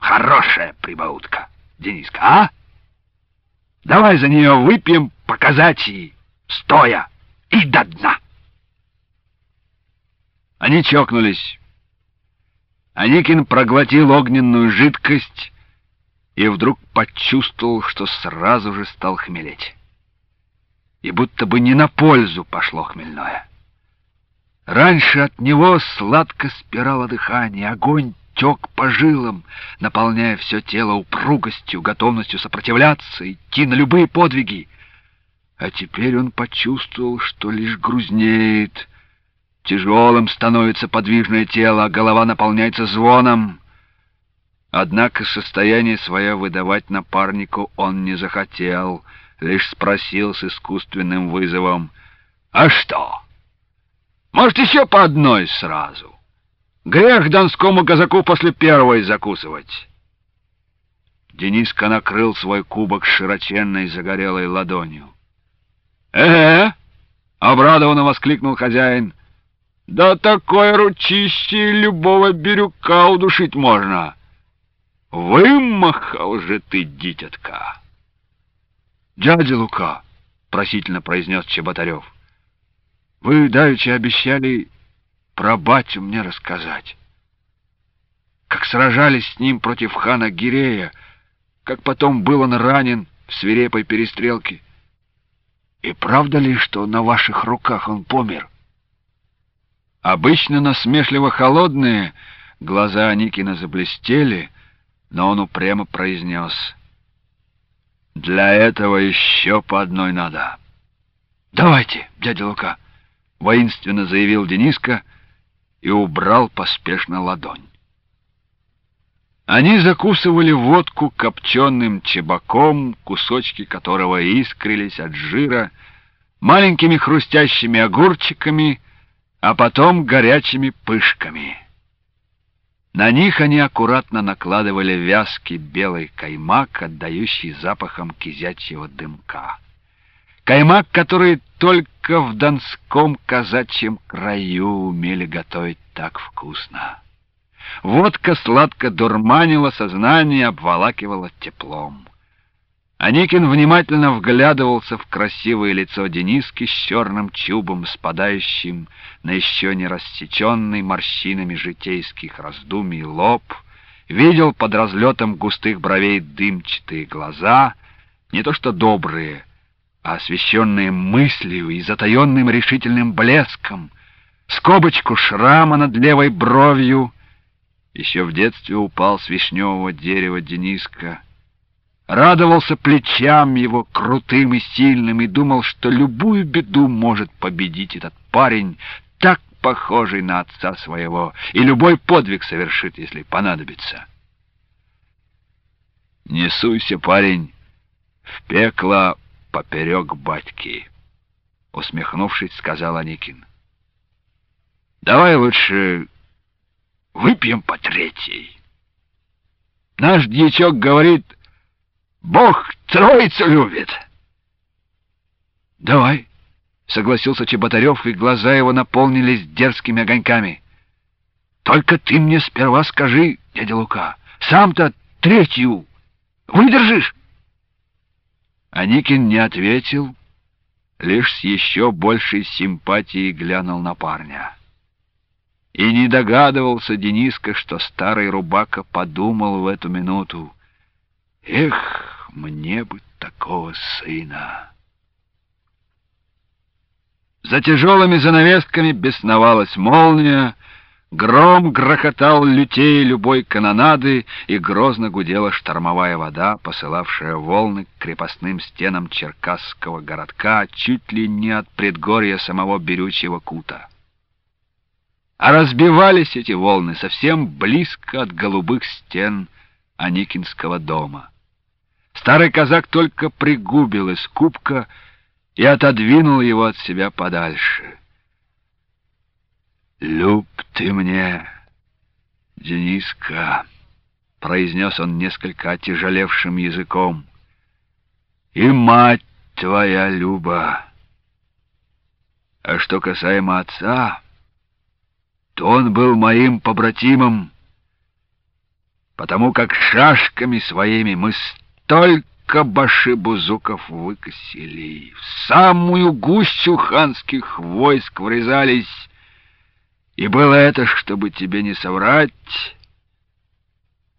Хорошая прибаутка, Дениска, а? Давай за нее выпьем по казачьи, стоя и до дна. Они чокнулись. Аникин проглотил огненную жидкость и вдруг почувствовал, что сразу же стал хмелеть. И будто бы не на пользу пошло хмельное. Раньше от него сладко спирало дыхание, огонь тек по жилам, наполняя все тело упругостью, готовностью сопротивляться, идти на любые подвиги. А теперь он почувствовал, что лишь грузнеет. Тяжелым становится подвижное тело, а голова наполняется звоном. Однако состояние свое выдавать напарнику он не захотел, лишь спросил с искусственным вызовом: «А что? Может, еще по одной сразу? Грех донскому казаку после первой закусывать». Дениска накрыл свой кубок широченной загорелой ладонью. Обрадованно воскликнул хозяин. «Да такое ручище любого бирюка удушить можно! Вымахал же ты, дитятка!» «Дядя Лука», — просительно произнес Чеботарев, — «вы давеча обещали про батю мне рассказать. Как сражались с ним против хана Гирея, как потом был он ранен в свирепой перестрелке. И правда ли, что на ваших руках он помер?» Обычно насмешливо холодные глаза Аникина заблестели, но он упрямо произнес: «Для этого еще по одной надо». «Давайте, дядя Лука», — воинственно заявил Дениска и убрал поспешно ладонь. Они закусывали водку копченым чебаком, кусочки которого искрились от жира, маленькими хрустящими огурчиками, а потом горячими пышками. На них они аккуратно накладывали вязкий белый каймак, отдающий запахом кизячьего дымка. Каймак, который только в донском казачьем краю умели готовить так вкусно. Водка сладко дурманила сознание, обволакивала теплом. Аникин внимательно вглядывался в красивое лицо Дениски с черным чубом, спадающим на еще не рассеченный морщинами житейских раздумий лоб, видел под разлетом густых бровей дымчатые глаза, не то что добрые, а освещенные мыслью и затаенным решительным блеском, скобочку шрама над левой бровью. Еще в детстве упал с вишневого дерева Дениска, радовался плечам его крутым и сильным и думал, что любую беду может победить этот парень, так похожий на отца своего, и любой подвиг совершит, если понадобится. «Не суйся, парень, в пекло поперек батьки», — усмехнувшись, сказал Аникин. «Давай лучше выпьем по третьей. Наш дьячок говорит, Бог троицу любит». «Давай», — согласился Чеботарев, и глаза его наполнились дерзкими огоньками. «Только ты мне сперва скажи, дядя Лука, сам-то третью выдержишь?» Аникин не ответил, лишь с еще большей симпатией глянул на парня. И не догадывался Дениска, что старый рубака подумал в эту минуту: «Эх, мне бы такого сына!» За тяжелыми занавесками бесновалась молния, гром грохотал лютей любой канонады, и грозно гудела штормовая вода, посылавшая волны к крепостным стенам черкасского городка чуть ли не от предгорья самого Бирючьего Кута. А разбивались эти волны совсем близко от голубых стен Аникинского дома. Старый казак только пригубил из кубка и отодвинул его от себя подальше. «Люб ты мне, Дениска», — произнес он несколько отяжелевшим языком, — «и мать твоя Люба. А что касаемо отца, то он был моим побратимом. потому как шашками своими мы столько башибузуков выкосили, в самую гущу ханских войск врезались, и было это, чтобы тебе не соврать,